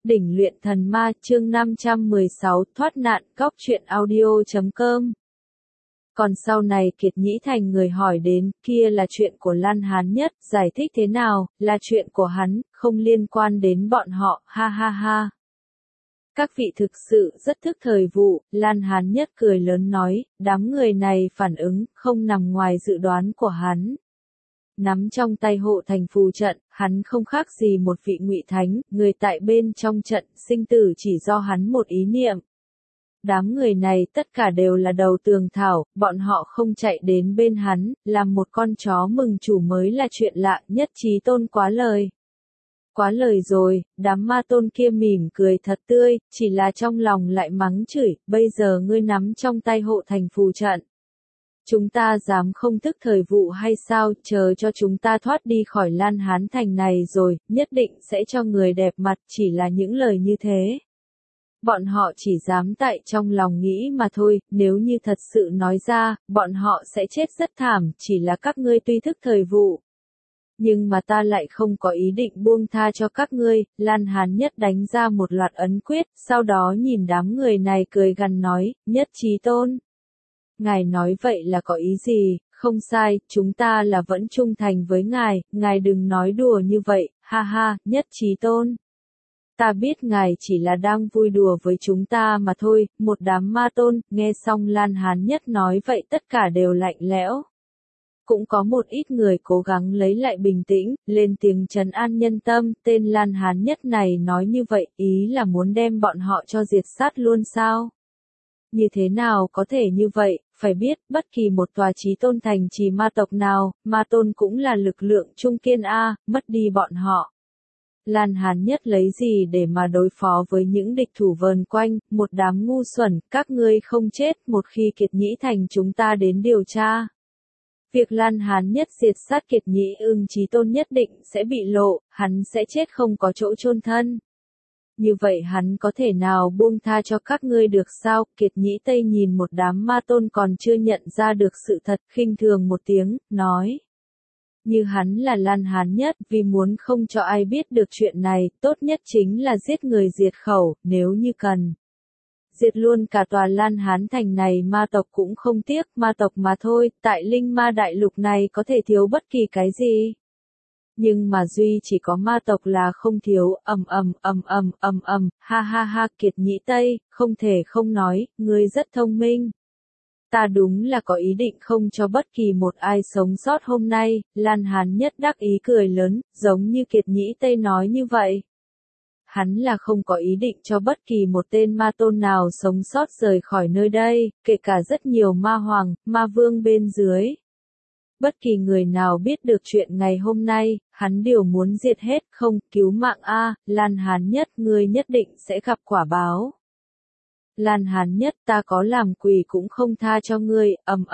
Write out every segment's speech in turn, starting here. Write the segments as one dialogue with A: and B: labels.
A: Đỉnh luyện thần ma chương 516 thoát nạn cóc truyện audio.com. Còn sau này Kiệt Nhĩ Thành người hỏi đến, kia là chuyện của Lan Hán Nhất, giải thích thế nào, là chuyện của hắn, không liên quan đến bọn họ, ha ha ha. Các vị thực sự rất thức thời vụ, Lan Hán Nhất cười lớn nói, đám người này phản ứng, không nằm ngoài dự đoán của hắn. Nắm trong tay hộ thành phù trận, hắn không khác gì một vị ngụy thánh, người tại bên trong trận, sinh tử chỉ do hắn một ý niệm. Đám người này tất cả đều là đầu tường thảo, bọn họ không chạy đến bên hắn, làm một con chó mừng chủ mới là chuyện lạ, Nhất Chí Tôn quá lời. Quá lời rồi, đám ma tôn kia mỉm cười thật tươi, chỉ là trong lòng lại mắng chửi, bây giờ ngươi nắm trong tay hộ thành phù trận. Chúng ta dám không thức thời vụ hay sao, chờ cho chúng ta thoát đi khỏi Lan Hán Thành này rồi, nhất định sẽ cho người đẹp mặt, chỉ là những lời như thế. Bọn họ chỉ dám tại trong lòng nghĩ mà thôi, nếu như thật sự nói ra, bọn họ sẽ chết rất thảm, chỉ là các ngươi tuy thức thời vụ. Nhưng mà ta lại không có ý định buông tha cho các ngươi, Lan Hán Nhất đánh ra một loạt ấn quyết, sau đó nhìn đám người này cười gằn nói, Nhất Chí Tôn. Ngài nói vậy là có ý gì, không sai, chúng ta là vẫn trung thành với ngài đừng nói đùa như vậy, ha ha, Nhất Chí Tôn. Ta biết ngài chỉ là đang vui đùa với chúng ta mà thôi, một đám ma tôn, nghe xong Lan Hán Nhất nói vậy tất cả đều lạnh lẽo. Cũng có một ít người cố gắng lấy lại bình tĩnh, lên tiếng trấn an nhân tâm, tên Lan Hán Nhất này nói như vậy, ý là muốn đem bọn họ cho diệt sát luôn sao? Như thế nào có thể như vậy, phải biết, bất kỳ một tòa chí tôn thành trì ma tộc nào, ma tôn cũng là lực lượng trung kiên mất đi bọn họ. Lan Hán Nhất lấy gì để mà đối phó với những địch thủ vờn quanh, một đám ngu xuẩn, các ngươi không chết một khi Kiệt Nhĩ Thành chúng ta đến điều tra. Việc Lan Hán Nhất diệt sát Kiệt Nhĩ Chí Tôn nhất định sẽ bị lộ, hắn sẽ chết không có chỗ chôn thân. Như vậy hắn có thể nào buông tha cho các ngươi được sao? Kiệt Nhĩ Tây nhìn một đám ma tôn còn chưa nhận ra được sự thật, khinh thường một tiếng, nói. Như hắn là Lan Hán Nhất, vì muốn không cho ai biết được chuyện này, tốt nhất chính là giết người diệt khẩu, nếu như cần. Diệt luôn cả tòa Lan Hán Thành này ma tộc cũng không tiếc, ma tộc mà thôi, tại linh ma đại lục này có thể thiếu bất kỳ cái gì. Nhưng mà duy chỉ có ma tộc là không thiếu, ha ha ha, Kiệt Nhĩ Tây, không thể không nói, ngươi rất thông minh. Ta đúng là có ý định không cho bất kỳ một ai sống sót hôm nay, Lan Hán Nhất đắc ý cười lớn, giống như Kiệt Nhĩ Tây nói như vậy. Hắn là không có ý định cho bất kỳ một tên ma tôn nào sống sót rời khỏi nơi đây, kể cả rất nhiều ma hoàng, ma vương bên dưới. Bất kỳ người nào biết được chuyện ngày hôm nay, hắn đều muốn diệt hết, không, cứu mạng Lan Hán Nhất, ngươi nhất định sẽ gặp quả báo. Lan Hán Nhất, ta có làm quỷ cũng không tha cho ngươi,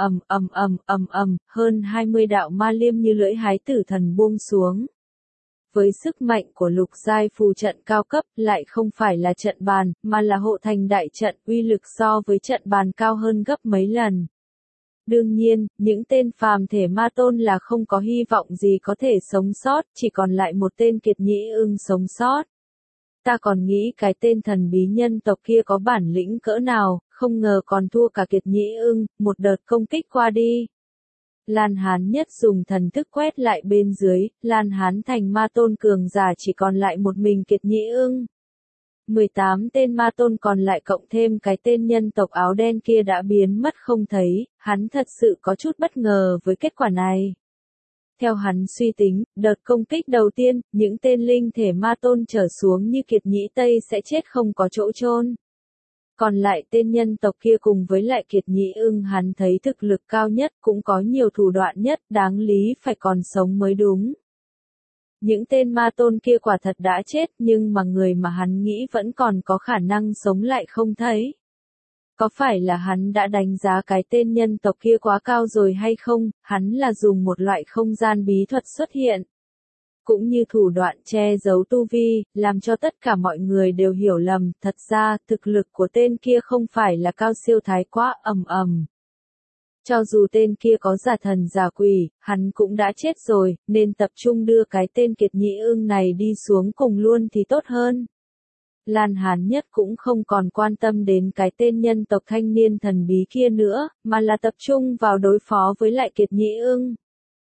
A: hơn 20 đạo ma liêm như lưỡi hái tử thần buông xuống. Với sức mạnh của lục giai phù trận cao cấp, lại không phải là trận bàn, mà là hộ thành đại trận, uy lực so với trận bàn cao hơn gấp mấy lần. Đương nhiên, những tên phàm thể ma tôn là không có hy vọng gì có thể sống sót, chỉ còn lại một tên Kiệt Nhĩ sống sót. Ta còn nghĩ cái tên thần bí nhân tộc kia có bản lĩnh cỡ nào, không ngờ còn thua cả Kiệt Nhĩ một đợt công kích qua đi. Lan Hán Nhất dùng thần thức quét lại bên dưới, Lan Hán Thành ma tôn cường giả chỉ còn lại một mình Kiệt Nhĩ 18 tên ma tôn còn lại cộng thêm cái tên nhân tộc áo đen kia đã biến mất không thấy, hắn thật sự có chút bất ngờ với kết quả này. Theo hắn suy tính, đợt công kích đầu tiên, những tên linh thể ma tôn trở xuống như Kiệt Nhĩ Tây sẽ chết không có chỗ chôn. Còn lại tên nhân tộc kia cùng với lại Kiệt Nhĩ hắn thấy thực lực cao nhất, cũng có nhiều thủ đoạn nhất, đáng lý phải còn sống mới đúng. Những tên ma tôn kia quả thật đã chết, nhưng mà người mà hắn nghĩ vẫn còn có khả năng sống lại không thấy. Có phải là hắn đã đánh giá cái tên nhân tộc kia quá cao rồi hay không, hắn là dùng một loại không gian bí thuật xuất hiện. Cũng như thủ đoạn che giấu tu vi, làm cho tất cả mọi người đều hiểu lầm, thật ra, thực lực của tên kia không phải là cao siêu thái quá, Cho dù tên kia có giả thần giả quỷ, hắn cũng đã chết rồi, nên tập trung đưa cái tên Kiệt Nhĩ này đi xuống cùng luôn thì tốt hơn. Lan Hán Nhất cũng không còn quan tâm đến cái tên nhân tộc thanh niên thần bí kia nữa, mà là tập trung vào đối phó với lại Kiệt Nhĩ Ưng.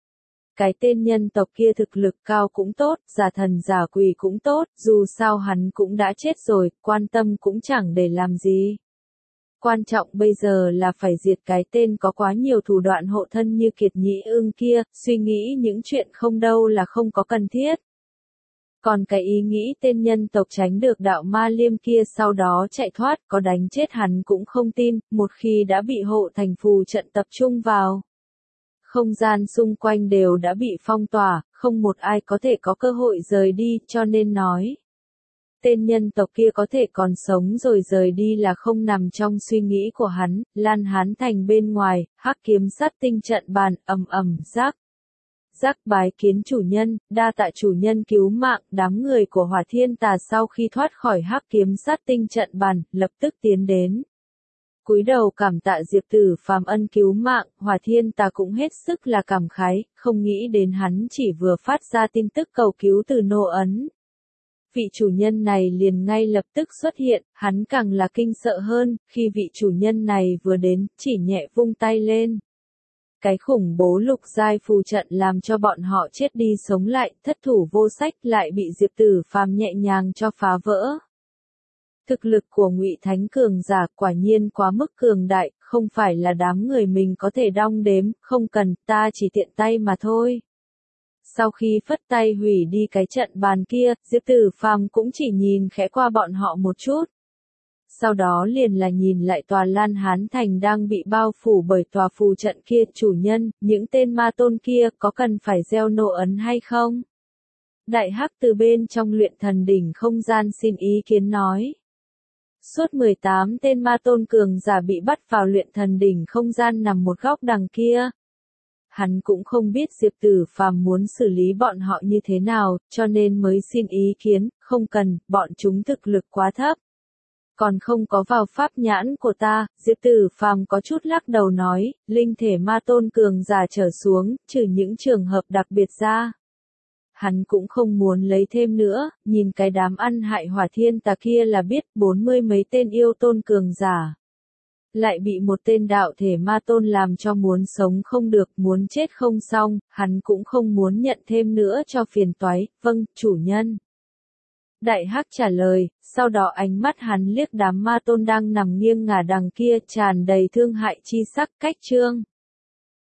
A: Cái tên nhân tộc kia thực lực cao cũng tốt, giả thần giả quỷ cũng tốt, dù sao hắn cũng đã chết rồi, quan tâm cũng chẳng để làm gì. Quan trọng bây giờ là phải diệt cái tên có quá nhiều thủ đoạn hộ thân như Kiệt Nhĩ Ưng kia, suy nghĩ những chuyện không đâu là không có cần thiết. Còn cái ý nghĩ tên nhân tộc tránh được đạo ma liêm kia sau đó chạy thoát có đánh chết hắn cũng không tin, một khi đã bị hộ thành phù trận tập trung vào. Không gian xung quanh đều đã bị phong tỏa, không một ai có thể có cơ hội rời đi, cho nên nói. Tên nhân tộc kia có thể còn sống rồi rời đi là không nằm trong suy nghĩ của hắn, Lan Hán Thành bên ngoài, hắc kiếm sát tinh trận bàn, rắc. Rắc bái kiến chủ nhân, đa tạ chủ nhân cứu mạng, đám người của Hỏa Thiên Tà sau khi thoát khỏi hắc kiếm sát tinh trận bàn, lập tức tiến đến. Cúi đầu cảm tạ Diệp Tử Phàm ân cứu mạng, Hỏa Thiên Tà cũng hết sức là cảm khái, không nghĩ đến hắn chỉ vừa phát ra tin tức cầu cứu từ Nô Ấn. Vị chủ nhân này liền ngay lập tức xuất hiện, hắn càng là kinh sợ hơn, khi vị chủ nhân này vừa đến, chỉ nhẹ vung tay lên. Cái khủng bố lục giai phù trận làm cho bọn họ chết đi sống lại, thất thủ vô sách lại bị Diệp Tử Phàm nhẹ nhàng cho phá vỡ. Thực lực của Ngụy Thánh cường giả quả nhiên quá mức cường đại, không phải là đám người mình có thể đong đếm, không cần, ta chỉ tiện tay mà thôi. Sau khi phất tay hủy đi cái trận bàn kia, Diệp Tử Phàm cũng chỉ nhìn khẽ qua bọn họ một chút. Sau đó liền là nhìn lại tòa Lan Hán Thành đang bị bao phủ bởi tòa phù trận kia, chủ nhân, những tên ma tôn kia có cần phải gieo nô ấn hay không? Đại Hắc từ bên trong luyện thần đỉnh không gian xin ý kiến nói. Suốt 18 tên ma tôn cường giả bị bắt vào luyện thần đỉnh không gian nằm một góc đằng kia. Hắn cũng không biết Diệp Tử Phàm muốn xử lý bọn họ như thế nào, cho nên mới xin ý kiến, không cần, bọn chúng thực lực quá thấp. Còn không có vào pháp nhãn của ta, Diệp Tử Phàm có chút lắc đầu nói, linh thể ma tôn cường giả trở xuống, trừ những trường hợp đặc biệt ra. Hắn cũng không muốn lấy thêm nữa, nhìn cái đám ăn hại Hỏa Thiên Tà kia là biết 40 mấy tên yêu tôn cường giả. Lại bị một tên đạo thể ma tôn làm cho muốn sống không được, muốn chết không xong, hắn cũng không muốn nhận thêm nữa cho phiền toái, vâng, chủ nhân. Đại Hắc trả lời, sau đó ánh mắt hắn liếc đám ma tôn đang nằm nghiêng ngả đằng kia tràn đầy thương hại chi sắc cách chương.